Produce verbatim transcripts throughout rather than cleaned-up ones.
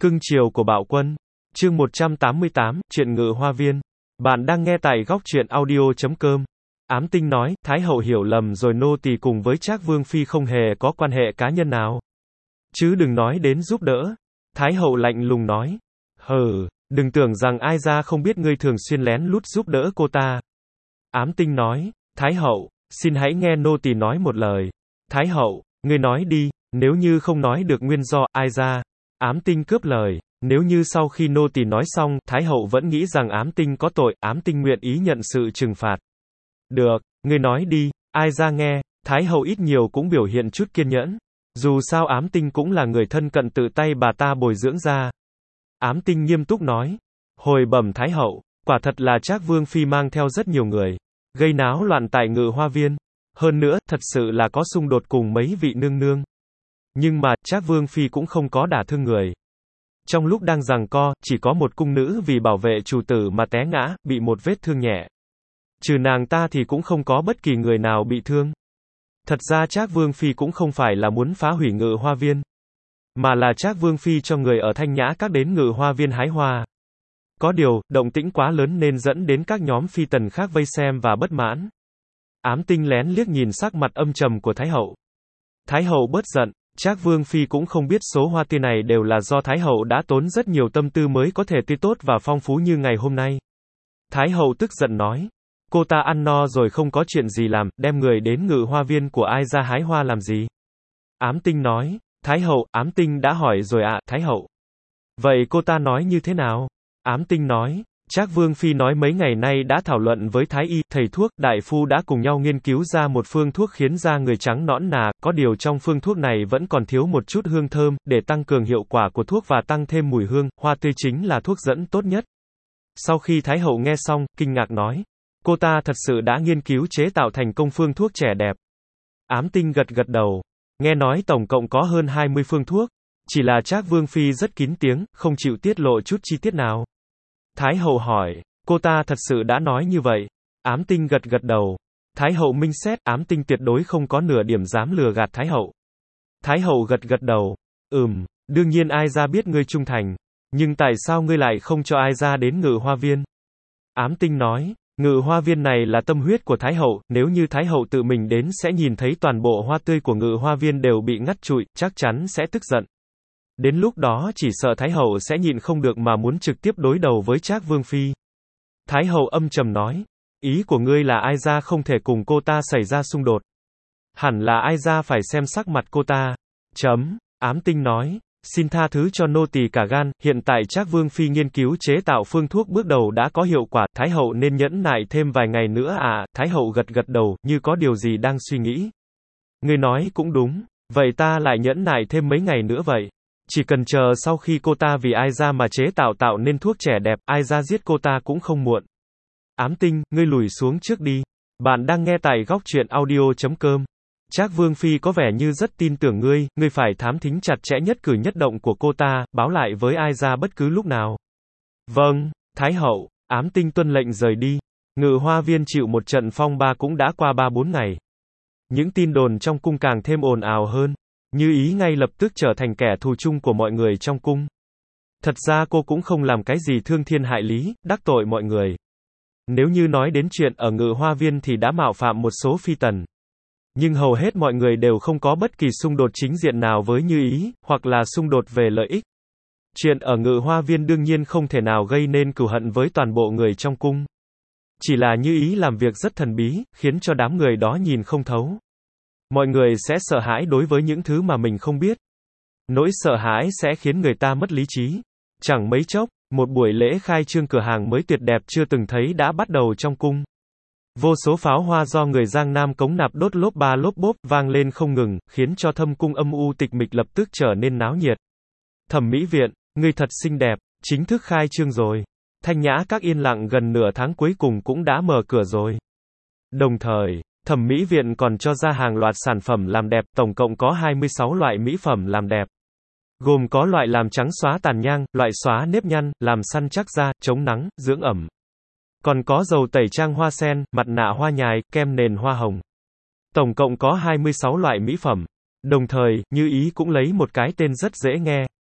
Cưng chiều của Bạo Quân. Chương một trăm tám mươi tám, Chuyện Ngự Hoa Viên. Bạn đang nghe tại góc truyện audio chấm com. Ám Tinh nói, Thái hậu hiểu lầm rồi, nô tỳ cùng với Trác Vương phi không hề có quan hệ cá nhân nào. Chứ đừng nói đến giúp đỡ. Thái hậu lạnh lùng nói. Hừ, đừng tưởng rằng ai ra không biết ngươi thường xuyên lén lút giúp đỡ cô ta. Ám Tinh nói, Thái hậu, xin hãy nghe nô tỳ nói một lời. Thái hậu, ngươi nói đi, nếu như không nói được nguyên do, ai ra? Ám Tinh cướp lời. Nếu như sau khi nô tỳ nói xong, Thái hậu vẫn nghĩ rằng Ám Tinh có tội, Ám Tinh nguyện ý nhận sự trừng phạt. Được, ngươi nói đi, ai ra nghe. Thái hậu ít nhiều cũng biểu hiện chút kiên nhẫn. Dù sao Ám Tinh cũng là người thân cận tự tay bà ta bồi dưỡng ra. Ám Tinh nghiêm túc nói. Hồi bẩm Thái hậu, quả thật là Trác Vương phi mang theo rất nhiều người, gây náo loạn tại Ngự Hoa Viên. Hơn nữa, thật sự là có xung đột cùng mấy vị nương nương. Nhưng mà, Trác Vương phi cũng không có đả thương người. Trong lúc đang giằng co, chỉ có một cung nữ vì bảo vệ chủ tử mà té ngã, bị một vết thương nhẹ. Trừ nàng ta thì cũng không có bất kỳ người nào bị thương. Thật ra Trác Vương phi cũng không phải là muốn phá hủy Ngự Hoa Viên, mà là Trác Vương phi cho người ở Thanh Nhã Các đến Ngự Hoa Viên hái hoa. Có điều, động tĩnh quá lớn nên dẫn đến các nhóm phi tần khác vây xem và bất mãn. Ám Tinh lén liếc nhìn sắc mặt âm trầm của Thái hậu. Thái hậu bớt giận. Trác Vương phi cũng không biết số hoa tươi này đều là do Thái hậu đã tốn rất nhiều tâm tư mới có thể tươi tốt và phong phú như ngày hôm nay. Thái hậu tức giận nói. Cô ta ăn no rồi không có chuyện gì làm, đem người đến Ngự Hoa Viên của ai ra hái hoa làm gì? Ám Tinh nói. Thái hậu, Ám Tinh đã hỏi rồi ạ, Thái hậu. Vậy cô ta nói như thế nào? Ám Tinh nói. Trác Vương phi nói mấy ngày nay đã thảo luận với Thái y, thầy thuốc, đại phu đã cùng nhau nghiên cứu ra một phương thuốc khiến da người trắng nõn nà, có điều trong phương thuốc này vẫn còn thiếu một chút hương thơm, để tăng cường hiệu quả của thuốc và tăng thêm mùi hương, hoa tươi chính là thuốc dẫn tốt nhất. Sau khi Thái hậu nghe xong, kinh ngạc nói, cô ta thật sự đã nghiên cứu chế tạo thành công phương thuốc trẻ đẹp. Ám Tinh gật gật đầu, nghe nói tổng cộng có hơn hai mươi phương thuốc, chỉ là Trác Vương phi rất kín tiếng, không chịu tiết lộ chút chi tiết nào. Thái hậu hỏi, cô ta thật sự đã nói như vậy? Ám Tinh gật gật đầu. Thái hậu minh xét, Ám Tinh tuyệt đối không có nửa điểm dám lừa gạt Thái hậu. Thái hậu gật gật đầu. Ừm, đương nhiên ai ra biết ngươi trung thành. Nhưng tại sao ngươi lại không cho ai ra đến Ngự Hoa Viên? Ám Tinh nói, Ngự Hoa Viên này là tâm huyết của Thái hậu, nếu như Thái hậu tự mình đến sẽ nhìn thấy toàn bộ hoa tươi của Ngự Hoa Viên đều bị ngắt trụi, chắc chắn sẽ tức giận. Đến lúc đó chỉ sợ Thái hậu sẽ nhịn không được mà muốn trực tiếp đối đầu với Trác Vương phi. Thái hậu âm trầm nói, ý của ngươi là ai ra không thể cùng cô ta xảy ra xung đột. Hẳn là ai ra phải xem sắc mặt cô ta. Chấm, Ám Tinh nói, xin tha thứ cho nô tỳ cả gan, hiện tại Trác Vương phi nghiên cứu chế tạo phương thuốc bước đầu đã có hiệu quả, Thái hậu nên nhẫn nại thêm vài ngày nữa à, Thái hậu gật gật đầu, như có điều gì đang suy nghĩ. Ngươi nói cũng đúng, vậy ta lại nhẫn nại thêm mấy ngày nữa vậy. Chỉ cần chờ sau khi cô ta vì ai ra mà chế tạo tạo nên thuốc trẻ đẹp, ai ra giết cô ta cũng không muộn. Ám Tinh, ngươi lùi xuống trước đi. Bạn đang nghe tại góc truyện audio chấm com. Trác Vương phi có vẻ như rất tin tưởng ngươi, ngươi phải thám thính chặt chẽ nhất cử nhất động của cô ta, báo lại với ai ra bất cứ lúc nào. Vâng, Thái hậu. Ám Tinh tuân lệnh rời đi. Ngự Hoa Viên chịu một trận phong ba cũng đã qua ba bốn ngày. Những tin đồn trong cung càng thêm ồn ào hơn. Như Ý ngay lập tức trở thành kẻ thù chung của mọi người trong cung. Thật ra cô cũng không làm cái gì thương thiên hại lý, đắc tội mọi người. Nếu như nói đến chuyện ở Ngự Hoa Viên thì đã mạo phạm một số phi tần. Nhưng hầu hết mọi người đều không có bất kỳ xung đột chính diện nào với Như Ý, hoặc là xung đột về lợi ích. Chuyện ở Ngự Hoa Viên đương nhiên không thể nào gây nên cừu hận với toàn bộ người trong cung. Chỉ là Như Ý làm việc rất thần bí, khiến cho đám người đó nhìn không thấu. Mọi người sẽ sợ hãi đối với những thứ mà mình không biết. Nỗi sợ hãi sẽ khiến người ta mất lý trí. Chẳng mấy chốc, một buổi lễ khai trương cửa hàng mới tuyệt đẹp chưa từng thấy đã bắt đầu trong cung. Vô số pháo hoa do người Giang Nam cống nạp đốt lốp ba lốp bốp vang lên không ngừng, khiến cho thâm cung âm u tịch mịch lập tức trở nên náo nhiệt. Thẩm mỹ viện, ngươi thật xinh đẹp, chính thức khai trương rồi. Thanh Nhã Các yên lặng gần nửa tháng cuối cùng cũng đã mở cửa rồi. Đồng thời, Thẩm mỹ viện còn cho ra hàng loạt sản phẩm làm đẹp, tổng cộng có hai mươi sáu loại mỹ phẩm làm đẹp. Gồm có loại làm trắng xóa tàn nhang, loại xóa nếp nhăn, làm săn chắc da, chống nắng, dưỡng ẩm. Còn có dầu tẩy trang hoa sen, mặt nạ hoa nhài, kem nền hoa hồng. Tổng cộng có hai mươi sáu loại mỹ phẩm. Đồng thời, Như Ý cũng lấy một cái tên rất dễ nghe.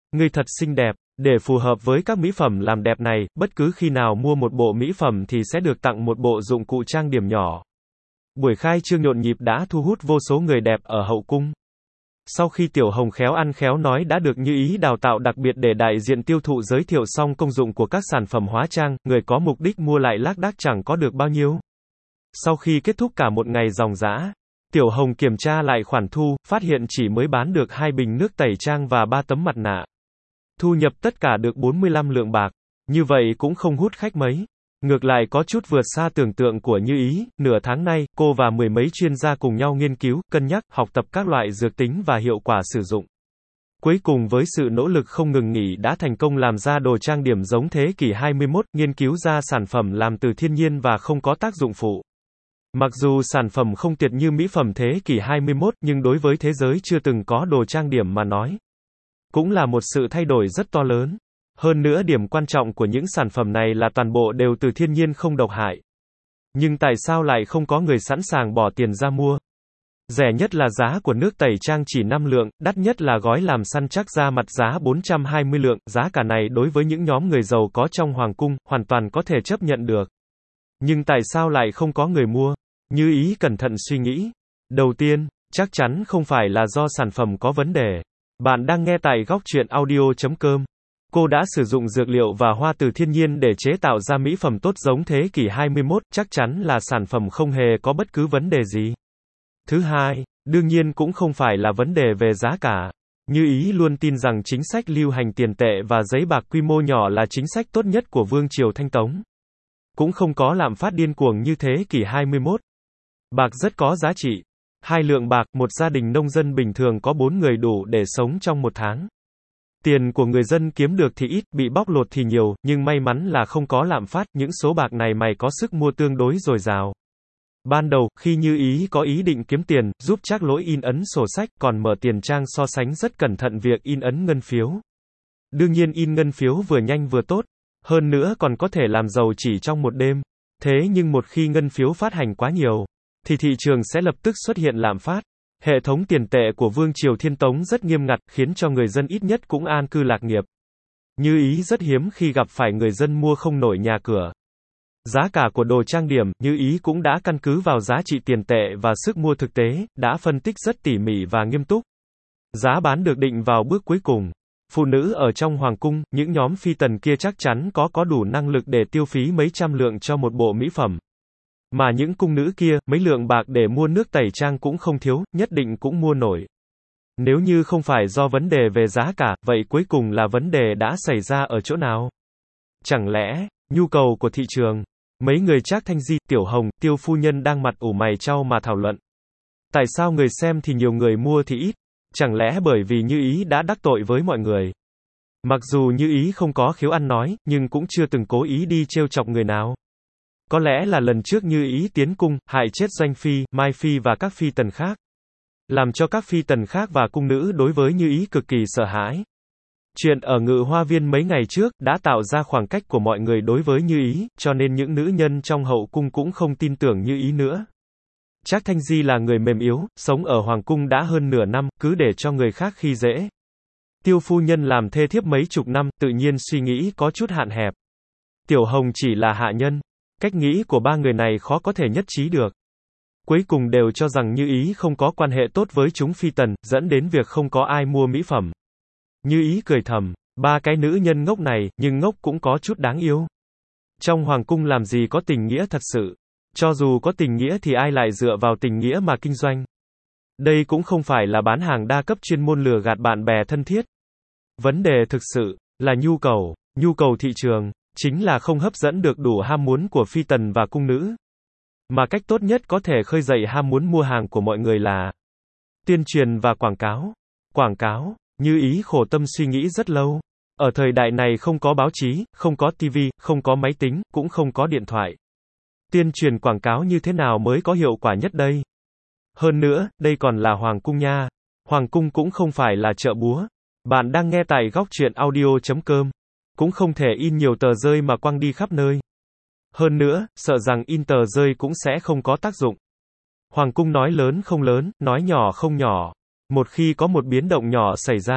Ngươi thật xinh đẹp. Để phù hợp với các mỹ phẩm làm đẹp này, bất cứ khi nào mua một bộ mỹ phẩm thì sẽ được tặng một bộ dụng cụ trang điểm nhỏ. Buổi khai trương nhộn nhịp đã thu hút vô số người đẹp ở hậu cung. Sau khi Tiểu Hồng khéo ăn khéo nói đã được Như Ý đào tạo đặc biệt để đại diện tiêu thụ giới thiệu xong công dụng của các sản phẩm hóa trang, người có mục đích mua lại lác đác chẳng có được bao nhiêu. Sau khi kết thúc cả một ngày ròng rã, Tiểu Hồng kiểm tra lại khoản thu, phát hiện chỉ mới bán được hai bình nước tẩy trang và ba tấm mặt nạ. Thu nhập tất cả được bốn mươi lăm lượng bạc. Như vậy cũng không hút khách mấy. Ngược lại có chút vượt xa tưởng tượng của Như Ý, nửa tháng nay, cô và mười mấy chuyên gia cùng nhau nghiên cứu, cân nhắc, học tập các loại dược tính và hiệu quả sử dụng. Cuối cùng với sự nỗ lực không ngừng nghỉ đã thành công làm ra đồ trang điểm giống thế kỷ hai mươi mốt, nghiên cứu ra sản phẩm làm từ thiên nhiên và không có tác dụng phụ. Mặc dù sản phẩm không tuyệt như mỹ phẩm thế kỷ hai mươi mốt, nhưng đối với thế giới chưa từng có đồ trang điểm mà nói, cũng là một sự thay đổi rất to lớn. Hơn nữa điểm quan trọng của những sản phẩm này là toàn bộ đều từ thiên nhiên không độc hại. Nhưng tại sao lại không có người sẵn sàng bỏ tiền ra mua? Rẻ nhất là giá của nước tẩy trang chỉ năm lượng, đắt nhất là gói làm săn chắc da mặt giá bốn trăm hai mươi lượng, giá cả này đối với những nhóm người giàu có trong hoàng cung, hoàn toàn có thể chấp nhận được. Nhưng tại sao lại không có người mua? Như Ý cẩn thận suy nghĩ. Đầu tiên, chắc chắn không phải là do sản phẩm có vấn đề. Bạn đang nghe tại góc truyện audio chấm com. Cô đã sử dụng dược liệu và hoa từ thiên nhiên để chế tạo ra mỹ phẩm tốt giống thế kỷ hai mươi mốt, chắc chắn là sản phẩm không hề có bất cứ vấn đề gì. Thứ hai, đương nhiên cũng không phải là vấn đề về giá cả. Như Ý luôn tin rằng chính sách lưu hành tiền tệ và giấy bạc quy mô nhỏ là chính sách tốt nhất của Vương triều Thanh Tống. Cũng không có lạm phát điên cuồng như thế kỷ hai mươi mốt. Bạc rất có giá trị. Hai lượng bạc, một gia đình nông dân bình thường có bốn người đủ để sống trong một tháng. Tiền của người dân kiếm được thì ít, bị bóc lột thì nhiều, nhưng may mắn là không có lạm phát, những số bạc này mày có sức mua tương đối dồi dào. Ban đầu, khi Như Ý có ý định kiếm tiền, giúp Trác Lỗi in ấn sổ sách, còn mở tiền trang so sánh rất cẩn thận việc in ấn ngân phiếu. Đương nhiên in ngân phiếu vừa nhanh vừa tốt, hơn nữa còn có thể làm giàu chỉ trong một đêm. Thế nhưng một khi ngân phiếu phát hành quá nhiều, thì thị trường sẽ lập tức xuất hiện lạm phát. Hệ thống tiền tệ của Vương triều Thiên Tống rất nghiêm ngặt, khiến cho người dân ít nhất cũng an cư lạc nghiệp. Như Ý rất hiếm khi gặp phải người dân mua không nổi nhà cửa. Giá cả của đồ trang điểm, Như Ý cũng đã căn cứ vào giá trị tiền tệ và sức mua thực tế, đã phân tích rất tỉ mỉ và nghiêm túc. Giá bán được định vào bước cuối cùng. Phụ nữ ở trong hoàng cung, những nhóm phi tần kia chắc chắn có có đủ năng lực để tiêu phí mấy trăm lượng cho một bộ mỹ phẩm. Mà những cung nữ kia, mấy lượng bạc để mua nước tẩy trang cũng không thiếu, nhất định cũng mua nổi. Nếu như không phải do vấn đề về giá cả, vậy cuối cùng là vấn đề đã xảy ra ở chỗ nào? Chẳng lẽ, nhu cầu của thị trường? Mấy người Trác Thanh Di, Tiểu Hồng, Tiêu phu nhân đang mặt ủ mày chau mà thảo luận. Tại sao người xem thì nhiều người mua thì ít? Chẳng lẽ bởi vì Như Ý đã đắc tội với mọi người? Mặc dù Như Ý không có khiếu ăn nói, nhưng cũng chưa từng cố ý đi trêu chọc người nào. Có lẽ là lần trước Như Ý tiến cung, hại chết Doanh Phi, Mai Phi và các phi tần khác. Làm cho các phi tần khác và cung nữ đối với Như Ý cực kỳ sợ hãi. Chuyện ở Ngự Hoa Viên mấy ngày trước, đã tạo ra khoảng cách của mọi người đối với Như Ý, cho nên những nữ nhân trong hậu cung cũng không tin tưởng Như Ý nữa. Trác Thanh Di là người mềm yếu, sống ở hoàng cung đã hơn nửa năm, cứ để cho người khác khi dễ. Tiêu phu nhân làm thê thiếp mấy chục năm, tự nhiên suy nghĩ có chút hạn hẹp. Tiểu Hồng chỉ là hạ nhân. Cách nghĩ của ba người này khó có thể nhất trí được. Cuối cùng đều cho rằng Như Ý không có quan hệ tốt với chúng phi tần, dẫn đến việc không có ai mua mỹ phẩm. Như Ý cười thầm, ba cái nữ nhân ngốc này, nhưng ngốc cũng có chút đáng yêu. Trong hoàng cung làm gì có tình nghĩa thật sự. Cho dù có tình nghĩa thì ai lại dựa vào tình nghĩa mà kinh doanh. Đây cũng không phải là bán hàng đa cấp chuyên môn lừa gạt bạn bè thân thiết. Vấn đề thực sự là nhu cầu, nhu cầu thị trường, chính là không hấp dẫn được đủ ham muốn của phi tần và cung nữ. Mà cách tốt nhất có thể khơi dậy ham muốn mua hàng của mọi người là tuyên truyền và quảng cáo. Quảng cáo, Như Ý khổ tâm suy nghĩ rất lâu. Ở thời đại này không có báo chí, không có tivi, không có máy tính, cũng không có điện thoại. Tuyên truyền quảng cáo như thế nào mới có hiệu quả nhất đây? Hơn nữa, đây còn là hoàng cung nha. Hoàng cung cũng không phải là chợ búa. Bạn đang nghe tại góc truyện audio chấm com. Cũng không thể in nhiều tờ rơi mà quăng đi khắp nơi. Hơn nữa, sợ rằng in tờ rơi cũng sẽ không có tác dụng. Hoàng cung nói lớn không lớn, nói nhỏ không nhỏ. Một khi có một biến động nhỏ xảy ra,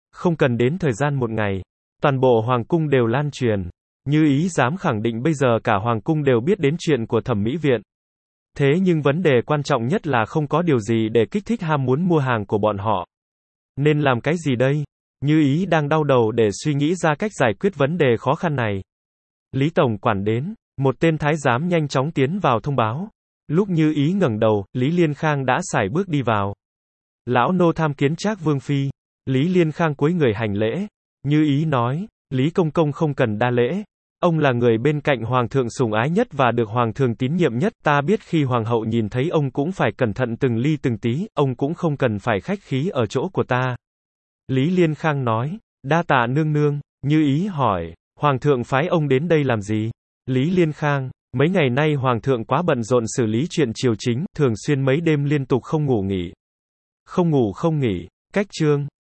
Không cần đến thời gian một ngày, toàn bộ hoàng cung đều lan truyền. Như Ý dám khẳng định bây giờ cả hoàng cung đều biết đến chuyện của thẩm mỹ viện. Thế nhưng vấn đề quan trọng nhất là không có điều gì để kích thích ham muốn mua hàng của bọn họ. Nên làm cái gì đây? Như Ý đang đau đầu để suy nghĩ ra cách giải quyết vấn đề khó khăn này. Lý tổng quản đến, một tên thái giám nhanh chóng tiến vào thông báo. Lúc Như Ý ngẩng đầu, Lý Liên Khang đã sải bước đi vào. Lão nô tham kiến Trác vương phi. Lý Liên Khang cúi người hành lễ. Như Ý nói, Lý công công không cần đa lễ. Ông là người bên cạnh hoàng thượng sủng ái nhất và được hoàng thượng tín nhiệm nhất, ta biết khi hoàng hậu nhìn thấy ông cũng phải cẩn thận từng ly từng tí, ông cũng không cần phải khách khí ở chỗ của ta. Lý Liên Khang nói, đa tạ nương nương. Như Ý hỏi, hoàng thượng phái ông đến đây làm gì? Lý Liên Khang, mấy ngày nay hoàng thượng quá bận rộn xử lý chuyện triều chính, thường xuyên mấy đêm liên tục không ngủ nghỉ. Không ngủ không nghỉ, cách chương.